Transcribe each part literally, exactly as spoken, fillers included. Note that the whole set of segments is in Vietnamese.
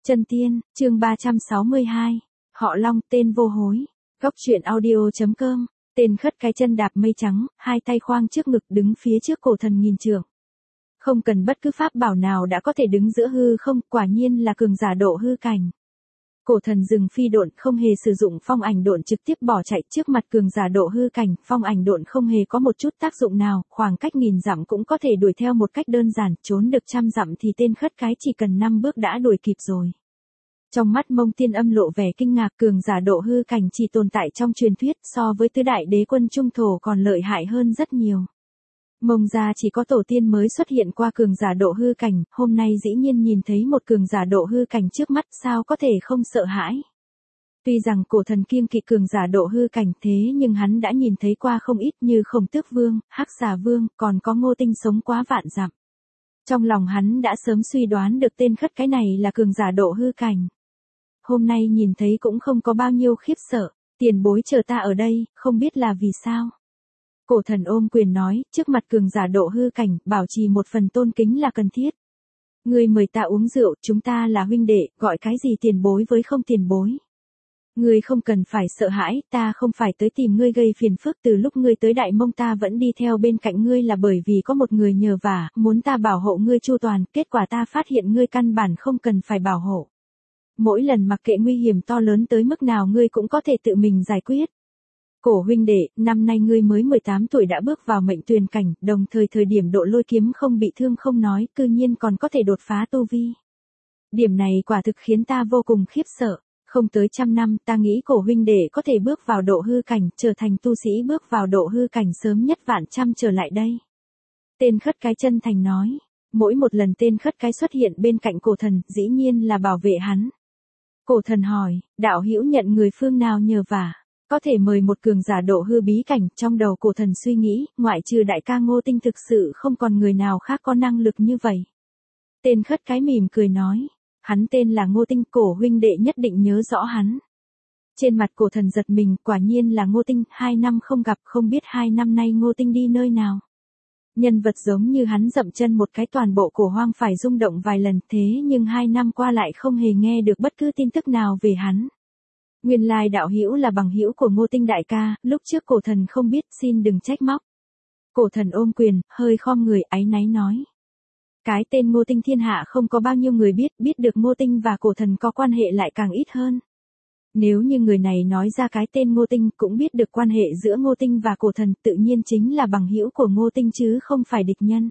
Chân tiên, chương ba trăm sáu mươi hai. Họ Long, tên vô hối. Góc truyện audio.com. Tên khất cái chân đạp mây trắng, hai tay khoang trước ngực đứng phía trước cổ thần nghìn trượng. Không cần bất cứ pháp bảo nào đã có thể đứng giữa hư không, quả nhiên là cường giả độ hư cảnh. Cổ thần dừng phi độn, không hề sử dụng phong ảnh độn, trực tiếp bỏ chạy trước mặt cường giả độ hư cảnh, phong ảnh độn không hề có một chút tác dụng nào, khoảng cách nghìn dặm cũng có thể đuổi theo một cách đơn giản, trốn được trăm dặm thì tên khất cái chỉ cần năm bước đã đuổi kịp rồi. Trong mắt Mông Tiên Âm lộ vẻ kinh ngạc, cường giả độ hư cảnh chỉ tồn tại trong truyền thuyết, so với tứ đại đế quân trung thổ còn lợi hại hơn rất nhiều. Mông gia chỉ có tổ tiên mới xuất hiện qua cường giả độ hư cảnh, hôm nay dĩ nhiên nhìn thấy một cường giả độ hư cảnh trước mắt, sao có thể không sợ hãi. Tuy rằng cổ thần kiêng kỵ cường giả độ hư cảnh, thế nhưng hắn đã nhìn thấy qua không ít, như Khổng Tước Vương, Hắc Xà Vương, còn có Ngô Tinh sống quá vạn dặm. Trong lòng hắn đã sớm suy đoán được tên khất cái này là cường giả độ hư cảnh. Hôm nay nhìn thấy cũng không có bao nhiêu khiếp sợ, tiền bối chờ ta ở đây, không biết là vì sao. Cổ thần ôm quyền nói, trước mặt cường giả độ hư cảnh, bảo trì một phần tôn kính là cần thiết. Ngươi mời ta uống rượu, chúng ta là huynh đệ, gọi cái gì tiền bối với không tiền bối. Ngươi không cần phải sợ hãi, ta không phải tới tìm ngươi gây phiền phức, từ lúc ngươi tới Đại Mông ta vẫn đi theo bên cạnh ngươi là bởi vì có một người nhờ vả, muốn ta bảo hộ ngươi chu toàn, kết quả ta phát hiện ngươi căn bản không cần phải bảo hộ. Mỗi lần mặc kệ nguy hiểm to lớn tới mức nào ngươi cũng có thể tự mình giải quyết. Cổ huynh đệ, năm nay ngươi mới mười tám tuổi đã bước vào mệnh tuyền cảnh, đồng thời thời điểm độ lôi kiếm không bị thương không nói, cư nhiên còn có thể đột phá tu vi. Điểm này quả thực khiến ta vô cùng khiếp sợ, không tới trăm năm ta nghĩ cổ huynh đệ có thể bước vào độ hư cảnh, trở thành tu sĩ bước vào độ hư cảnh sớm nhất vạn trăm trở lại đây. Tên khất cái chân thành nói, mỗi một lần tên khất cái xuất hiện bên cạnh cổ thần, dĩ nhiên là bảo vệ hắn. Cổ thần hỏi, đạo hữu nhận người phương nào nhờ vả? Có thể mời một cường giả độ hư bí cảnh, trong đầu cổ thần suy nghĩ, ngoại trừ đại ca Ngô Tinh thực sự không còn người nào khác có năng lực như vậy. Tên khất cái mỉm cười nói, hắn tên là Ngô Tinh, cổ huynh đệ nhất định nhớ rõ hắn. Trên mặt cổ thần giật mình, quả nhiên là Ngô Tinh, hai năm không gặp, không biết hai năm nay Ngô Tinh đi nơi nào. Nhân vật giống như hắn dậm chân một cái toàn bộ cổ hoang phải rung động vài lần, thế nhưng hai năm qua lại không hề nghe được bất cứ tin tức nào về hắn. Nguyên lai đạo hữu là bằng hữu của Ngô Tinh đại ca, lúc trước cổ thần không biết, xin đừng trách móc. Cổ thần ôm quyền, hơi khom người áy náy nói. Cái tên Ngô Tinh thiên hạ không có bao nhiêu người biết, biết được Ngô Tinh và cổ thần có quan hệ lại càng ít hơn. Nếu như người này nói ra cái tên Ngô Tinh, cũng biết được quan hệ giữa Ngô Tinh và cổ thần, tự nhiên chính là bằng hữu của Ngô Tinh chứ không phải địch nhân.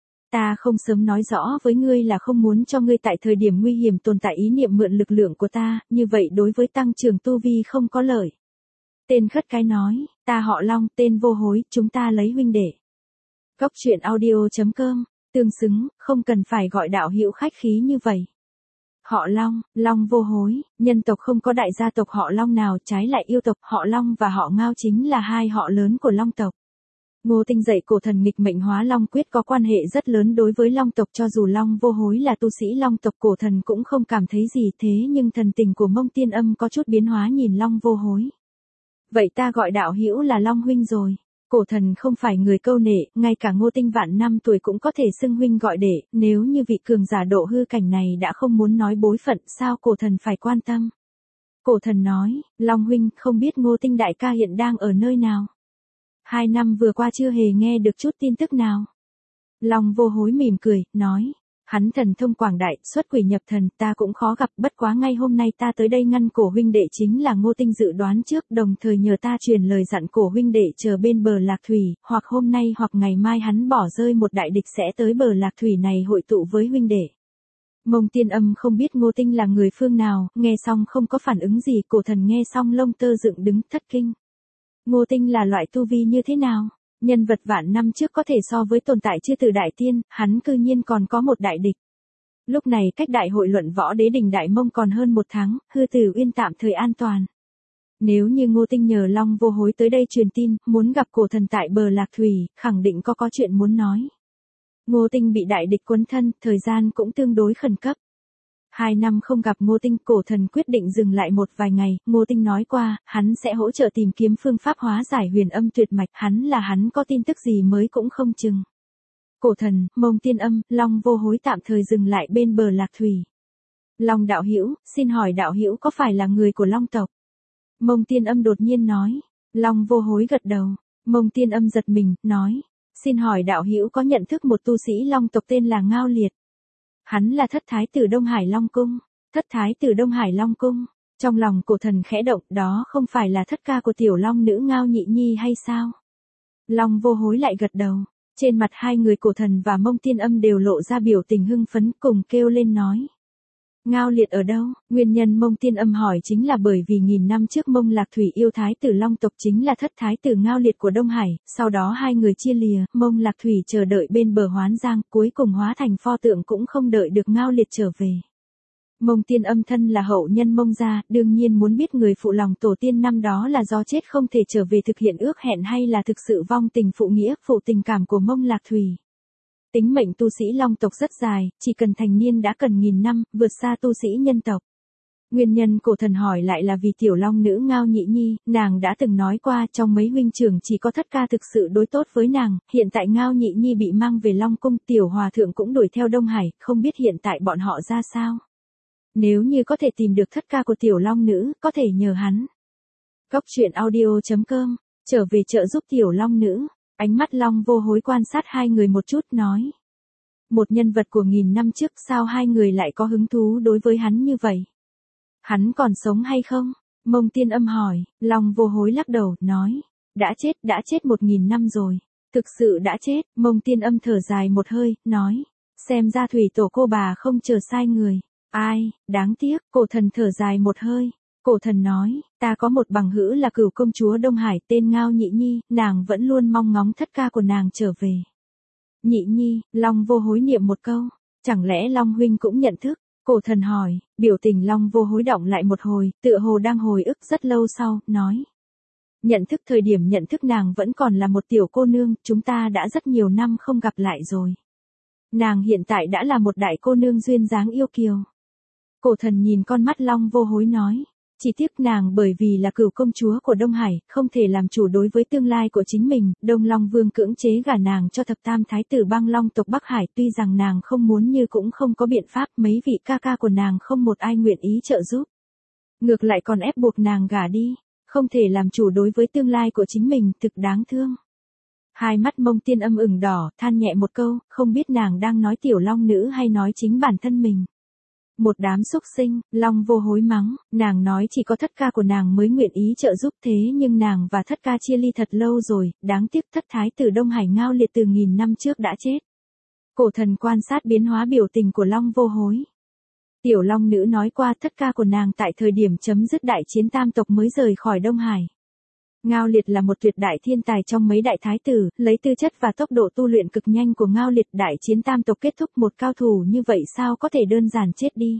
Ta không sớm nói rõ với ngươi là không muốn cho ngươi tại thời điểm nguy hiểm tồn tại ý niệm mượn lực lượng của ta, như vậy đối với tăng trưởng tu vi không có lợi. Tên khất cái nói, ta họ Long, tên vô hối, chúng ta lấy huynh đệ. Góc truyện audio.com, tương xứng, không cần phải gọi đạo hữu khách khí như vậy. Họ Long, Long vô hối, nhân tộc không có đại gia tộc họ Long nào, trái lại yêu tộc, họ Long và họ Ngao chính là hai họ lớn của Long tộc. Ngô Tinh dạy cổ thần nghịch mệnh hóa Long quyết có quan hệ rất lớn đối với Long tộc, cho dù Long vô hối là tu sĩ Long tộc cổ thần cũng không cảm thấy gì, thế nhưng thần tình của Mông Tiên Âm có chút biến hóa nhìn Long vô hối. Vậy ta gọi đạo hữu là Long huynh rồi. Cổ thần không phải người câu nệ, ngay cả Ngô Tinh vạn năm tuổi cũng có thể xưng huynh gọi đệ, nếu như vị cường giả độ hư cảnh này đã không muốn nói bối phận, sao cổ thần phải quan tâm. Cổ thần nói, Long huynh, không biết Ngô Tinh đại ca hiện đang ở nơi nào. Hai năm vừa qua chưa hề nghe được chút tin tức nào. Long vô hối mỉm cười, nói, hắn thần thông quảng đại, xuất quỷ nhập thần, ta cũng khó gặp, bất quá ngay hôm nay ta tới đây ngăn cổ huynh đệ chính là Ngô Tinh dự đoán trước, đồng thời nhờ ta truyền lời dặn cổ huynh đệ chờ bên bờ Lạc Thủy, hoặc hôm nay hoặc ngày mai hắn bỏ rơi một đại địch sẽ tới bờ Lạc Thủy này hội tụ với huynh đệ. Mông Tiên Âm không biết Ngô Tinh là người phương nào, nghe xong không có phản ứng gì, cổ thần nghe xong lông tơ dựng đứng thất kinh. Ngô Tinh là loại tu vi như thế nào? Nhân vật vạn năm trước có thể so với tồn tại chưa từ đại tiên, hắn cư nhiên còn có một đại địch. Lúc này cách đại hội luận võ đế đình Đại Mông còn hơn một tháng, hư tử uyên tạm thời an toàn. Nếu như Ngô Tinh nhờ Long vô hối tới đây truyền tin, muốn gặp cổ thần tại bờ Lạc Thủy, khẳng định có có chuyện muốn nói. Ngô Tinh bị đại địch quấn thân, thời gian cũng tương đối khẩn cấp. Hai năm không gặp Ngô Tinh, cổ thần quyết định dừng lại một vài ngày, Ngô Tinh nói qua, hắn sẽ hỗ trợ tìm kiếm phương pháp hóa giải huyền âm tuyệt mạch, hắn là hắn có tin tức gì mới cũng không chừng. Cổ thần, Mông Tiên Âm, Long vô hối tạm thời dừng lại bên bờ Lạc Thủy. Long đạo hữu, xin hỏi đạo hữu có phải là người của Long tộc? Mông Tiên Âm đột nhiên nói. Long Vô Hối gật đầu. Mông Tiên Âm giật mình, nói. Xin hỏi đạo hữu có nhận thức một tu sĩ Long tộc tên là Ngao Liệt? Hắn là thất thái tử Đông Hải Long Cung. Thất thái tử Đông Hải Long Cung. Trong lòng cổ thần khẽ động, đó không phải là thất ca của tiểu long nữ Ngao Nhị Nhi hay sao? Long Vô Hối lại gật đầu. Trên mặt hai người cổ thần và Mông Tiên Âm đều lộ ra biểu tình hưng phấn, cùng kêu lên nói. Ngao Liệt ở đâu? Nguyên nhân Mông Tiên Âm hỏi chính là bởi vì nghìn năm trước Mông Lạc Thủy yêu thái tử Long tộc chính là thất thái tử Ngao Liệt của Đông Hải, sau đó hai người chia lìa, Mông Lạc Thủy chờ đợi bên bờ Hoán Giang, cuối cùng hóa thành pho tượng cũng không đợi được Ngao Liệt trở về. Mông Tiên Âm thân là hậu nhân Mông gia, đương nhiên muốn biết người phụ lòng tổ tiên năm đó là do chết không thể trở về thực hiện ước hẹn hay là thực sự vong tình phụ nghĩa, phụ tình cảm của Mông Lạc Thủy. Tính mệnh tu sĩ Long tộc rất dài, chỉ cần thành niên đã cần nghìn năm, vượt xa tu sĩ nhân tộc. Nguyên nhân cổ thần hỏi lại là vì tiểu long nữ Ngao Nhị Nhi, nàng đã từng nói qua trong mấy huynh trưởng chỉ có thất ca thực sự đối tốt với nàng, hiện tại Ngao Nhị Nhi bị mang về Long Cung, tiểu hòa thượng cũng đuổi theo Đông Hải, không biết hiện tại bọn họ ra sao. Nếu như có thể tìm được thất ca của tiểu long nữ, có thể nhờ hắn. Góc truyện audio chấm com, trở về trợ giúp tiểu long nữ. Ánh mắt Long Vô Hối quan sát hai người một chút, nói. Một nhân vật của nghìn năm trước, sao hai người lại có hứng thú đối với hắn như vậy? Hắn còn sống hay không? Mông Tiên Âm hỏi. Long Vô Hối lắc đầu, nói. Đã chết, đã chết một nghìn năm rồi. Thực sự đã chết. Mông Tiên Âm thở dài một hơi, nói. Xem ra thủy tổ cô bà không chờ sai người. Ai, đáng tiếc. Cổ thần thở dài một hơi. Cổ thần nói, ta có một bằng hữu là Cửu công chúa Đông Hải tên Ngao Nhị Nhi, nàng vẫn luôn mong ngóng thất ca của nàng trở về. Nhị Nhi, Long Vô Hối niệm một câu, chẳng lẽ Long huynh cũng nhận thức? Cổ thần hỏi, biểu tình Long Vô Hối động lại một hồi, tựa hồ đang hồi ức rất lâu sau, nói. Nhận thức thời điểm nhận thức nàng vẫn còn là một tiểu cô nương, chúng ta đã rất nhiều năm không gặp lại rồi. Nàng hiện tại đã là một đại cô nương duyên dáng yêu kiều. Cổ thần nhìn con mắt Long Vô Hối nói. Chỉ tiếc nàng bởi vì là cửu công chúa của Đông Hải, không thể làm chủ đối với tương lai của chính mình, Đông Long Vương cưỡng chế gả nàng cho thập tam thái tử băng Long tộc Bắc Hải, tuy rằng nàng không muốn như cũng không có biện pháp, mấy vị ca ca của nàng không một ai nguyện ý trợ giúp. Ngược lại còn ép buộc nàng gả đi, không thể làm chủ đối với tương lai của chính mình, thực đáng thương. Hai mắt Mông Tiên Âm ửng đỏ, than nhẹ một câu, không biết nàng đang nói tiểu long nữ hay nói chính bản thân mình. Một đám xúc sinh, Long Vô Hối mắng, nàng nói chỉ có thất ca của nàng mới nguyện ý trợ giúp thế nhưng nàng và thất ca chia ly thật lâu rồi, đáng tiếc thất thái tử Đông Hải Ngao Liệt từ nghìn năm trước đã chết. Cổ thần quan sát biến hóa biểu tình của Long Vô Hối. Tiểu long nữ nói qua thất ca của nàng tại thời điểm chấm dứt đại chiến tam tộc mới rời khỏi Đông Hải. Ngao Liệt là một tuyệt đại thiên tài trong mấy đại thái tử, lấy tư chất và tốc độ tu luyện cực nhanh của Ngao Liệt đại chiến tam tộc kết thúc một cao thủ như vậy sao có thể đơn giản chết đi.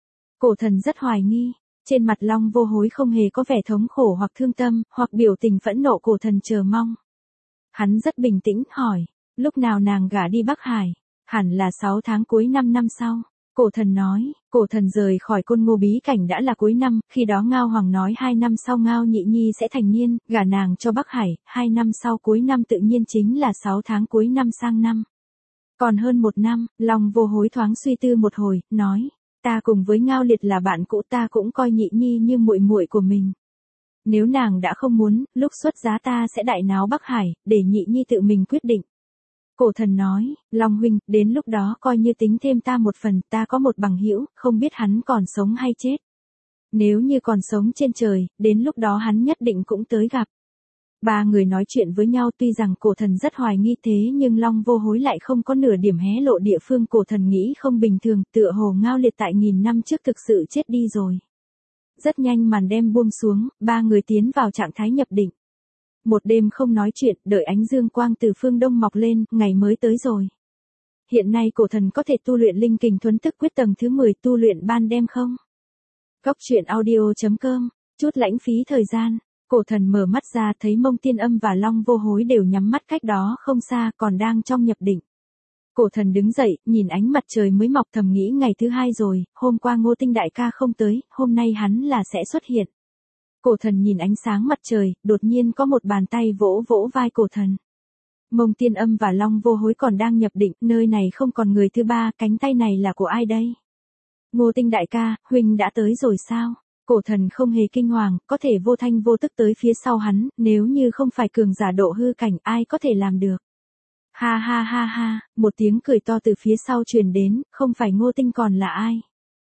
Cổ thần rất hoài nghi, trên mặt Long Vô Hối không hề có vẻ thống khổ hoặc thương tâm, hoặc biểu tình phẫn nộ. Cổ thần chờ mong. Hắn rất bình tĩnh, hỏi, lúc nào nàng gả đi Bắc Hải? Hẳn là sáu tháng cuối năm năm sau. Cổ thần nói, cổ thần rời khỏi Côn Ngô bí cảnh đã là cuối năm, khi đó Ngao Hoàng nói hai năm sau Ngao Nhị Nhi sẽ thành niên, gả nàng cho Bắc Hải, hai năm sau cuối năm tự nhiên chính là sáu tháng cuối năm sang năm. Còn hơn một năm, Long Vô Hối thoáng suy tư một hồi, nói, ta cùng với Ngao Liệt là bạn cũ, ta cũng coi Nhị Nhi như muội muội của mình. Nếu nàng đã không muốn, lúc xuất giá ta sẽ đại náo Bắc Hải, để Nhị Nhi tự mình quyết định. Cổ thần nói, Long huynh, đến lúc đó coi như tính thêm ta một phần, ta có một bằng hữu, không biết hắn còn sống hay chết. Nếu như còn sống trên trời, đến lúc đó hắn nhất định cũng tới gặp. Ba người nói chuyện với nhau, tuy rằng cổ thần rất hoài nghi thế nhưng Long Vô Hối lại không có nửa điểm hé lộ địa phương cổ thần nghĩ không bình thường, tựa hồ Ngao Liệt tại nghìn năm trước thực sự chết đi rồi. Rất nhanh màn đêm buông xuống, ba người tiến vào trạng thái nhập định. Một đêm không nói chuyện, đợi ánh dương quang từ phương đông mọc lên, ngày mới tới rồi. Hiện nay cổ thần có thể tu luyện linh kình thuấn tức quyết tầng thứ mười, tu luyện ban đêm không? Góc truyện audio chấm com, chút lãng phí thời gian. Cổ thần mở mắt ra thấy Mông Tiên Âm và Long Vô Hối đều nhắm mắt cách đó không xa, còn đang trong nhập định. Cổ thần đứng dậy, nhìn ánh mặt trời mới mọc thầm nghĩ ngày thứ hai rồi, hôm qua Ngô Tinh đại ca không tới, hôm nay hắn là sẽ xuất hiện. Cổ thần nhìn ánh sáng mặt trời, đột nhiên có một bàn tay vỗ vỗ vai cổ thần. Mông Tiên Âm và Long Vô Hối còn đang nhập định, nơi này không còn người thứ ba, cánh tay này là của ai đây? Ngô Tinh đại ca, huynh đã tới rồi sao? Cổ thần không hề kinh hoàng, có thể vô thanh vô tức tới phía sau hắn, nếu như không phải cường giả độ hư cảnh ai có thể làm được. Ha ha ha ha, một tiếng cười to từ phía sau truyền đến, không phải Ngô Tinh còn là ai.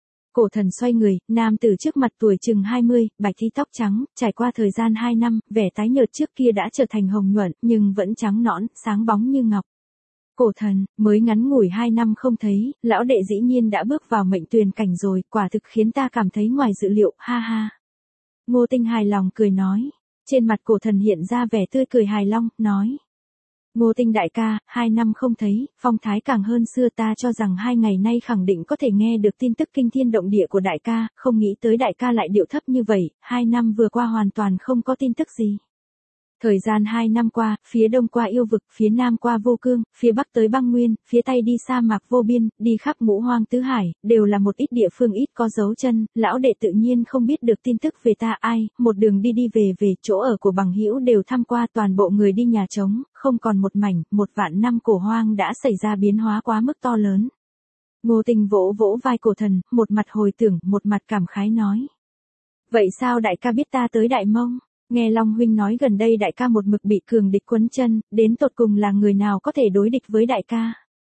Cổ thần xoay người, nam tử trước mặt tuổi chừng hai mươi, bạch tí tóc trắng, trải qua thời gian hai năm, vẻ tái nhợt trước kia đã trở thành hồng nhuận, nhưng vẫn trắng nõn, sáng bóng như ngọc. Cổ thần, mới ngắn ngủi hai năm không thấy, lão đệ dĩ nhiên đã bước vào mệnh tuyền cảnh rồi, quả thực khiến ta cảm thấy ngoài dự liệu, ha ha. Ngô Tinh hài lòng cười nói, trên mặt cổ thần hiện ra vẻ tươi cười hài long, nói. Ngô Tinh đại ca, hai năm không thấy, phong thái càng hơn xưa, ta cho rằng hai ngày nay khẳng định có thể nghe được tin tức kinh thiên động địa của đại ca, không nghĩ tới đại ca lại điệu thấp như vậy, hai năm vừa qua hoàn toàn không có tin tức gì. Thời gian hai năm qua, phía đông qua yêu vực, phía nam qua vô cương, phía bắc tới băng nguyên, phía tây đi sa mạc vô biên, đi khắp ngũ hoang tứ hải, đều là một ít địa phương ít có dấu chân, lão đệ tự nhiên không biết được tin tức về ta ai, một đường đi đi về về, chỗ ở của bằng hữu đều thăm qua, toàn bộ người đi nhà trống, không còn một mảnh, một vạn năm cổ hoang đã xảy ra biến hóa quá mức to lớn. Ngô Tinh vỗ vỗ vai cổ thần, một mặt hồi tưởng, một mặt cảm khái nói. Vậy sao đại ca biết ta tới Đại Mông? Nghe Long huynh nói gần đây đại ca một mực bị cường địch quấn chân, đến tột cùng là người nào có thể đối địch với đại ca?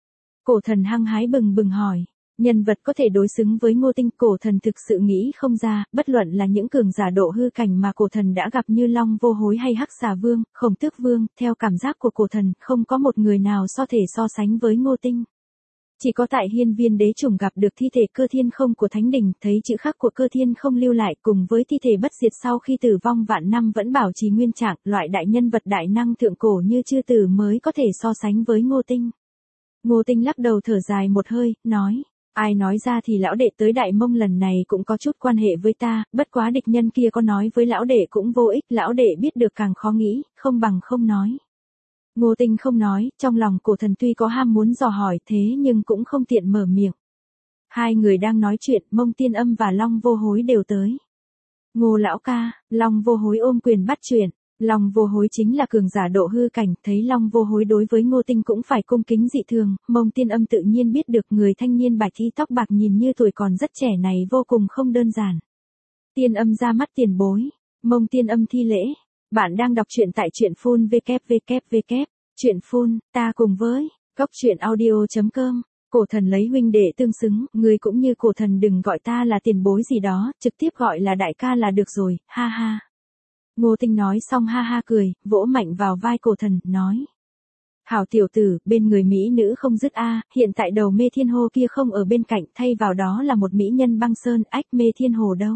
Cổ thần hăng hái bừng bừng hỏi, nhân vật có thể đối xứng với Ngô Tinh, cổ thần thực sự nghĩ không ra, bất luận là những cường giả độ hư cảnh mà cổ thần đã gặp như Long Vô Hối hay Hắc Xà Vương, Khổng Tước Vương, theo cảm giác của cổ thần, không có một người nào so thể so sánh với Ngô Tinh. Chỉ có tại hiên viên đế chủng gặp được thi thể cơ thiên không của thánh đình, thấy chữ khắc của cơ thiên không lưu lại cùng với thi thể bất diệt sau khi tử vong vạn năm vẫn bảo trì nguyên trạng, loại đại nhân vật đại năng thượng cổ như chư tử mới có thể so sánh với Ngô Tinh. Ngô Tinh lắc đầu thở dài một hơi, nói, ai nói ra thì lão đệ tới Đại Mông lần này cũng có chút quan hệ với ta, bất quá địch nhân kia có nói với lão đệ cũng vô ích, lão đệ biết được càng khó nghĩ, không bằng không nói. Ngô Tinh không nói, trong lòng cổ thần tuy có ham muốn dò hỏi thế nhưng cũng không tiện mở miệng. Hai người đang nói chuyện, Mông Tiên Âm và Long Vô Hối đều tới. Ngô lão ca, Long Vô Hối ôm quyền bắt chuyện. Long Vô Hối chính là cường giả độ hư cảnh, thấy Long Vô Hối đối với Ngô Tinh cũng phải cung kính dị thường, Mông Tiên Âm tự nhiên biết được người thanh niên bạch y tóc bạc nhìn như tuổi còn rất trẻ này vô cùng không đơn giản. Tiên Âm ra mắt tiền bối, Mông Tiên Âm thi lễ. Bạn đang đọc truyện tại truyện phun www. Truyện phun, ta cùng với, góc truyện audio chấm com. Cổ thần lấy huynh đệ tương xứng, người cũng như cổ thần đừng gọi ta là tiền bối gì đó, trực tiếp gọi là đại ca là được rồi, ha ha. Ngô Tinh nói xong ha ha cười, vỗ mạnh vào vai cổ thần, nói. Hảo tiểu tử, bên người mỹ nữ không dứt a, hiện tại đầu Mê Thiên Hồ kia không ở bên cạnh, thay vào đó là một mỹ nhân băng sơn, ách Mê Thiên Hồ đâu?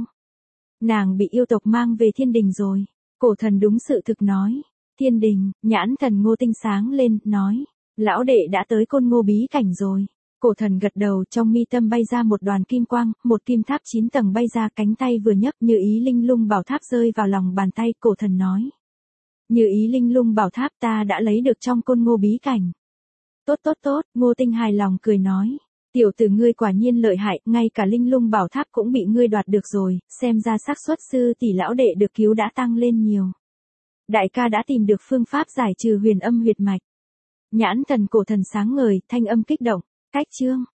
Nàng bị yêu tộc mang về thiên đình rồi. Cổ thần đúng sự thực nói. Thiên đình, nhãn thần Ngô Tinh sáng lên, nói. Lão đệ đã tới Côn Ngô bí cảnh rồi. Cổ thần gật đầu, trong mi tâm bay ra một đoàn kim quang, một kim tháp chín tầng bay ra, cánh tay vừa nhấc như ý linh lung bảo tháp rơi vào lòng bàn tay, cổ thần nói. Như ý linh lung bảo tháp ta đã lấy được trong Côn Ngô bí cảnh. Tốt tốt tốt, Ngô Tinh hài lòng cười nói. Tiểu tử ngươi quả nhiên lợi hại, ngay cả linh lung bảo tháp cũng bị ngươi đoạt được rồi, xem ra xác suất sư tỷ lão đệ được cứu đã tăng lên nhiều. Đại ca đã tìm được phương pháp giải trừ huyền âm huyệt mạch. Nhãn thần cổ thần sáng ngời, thanh âm kích động, cách chương.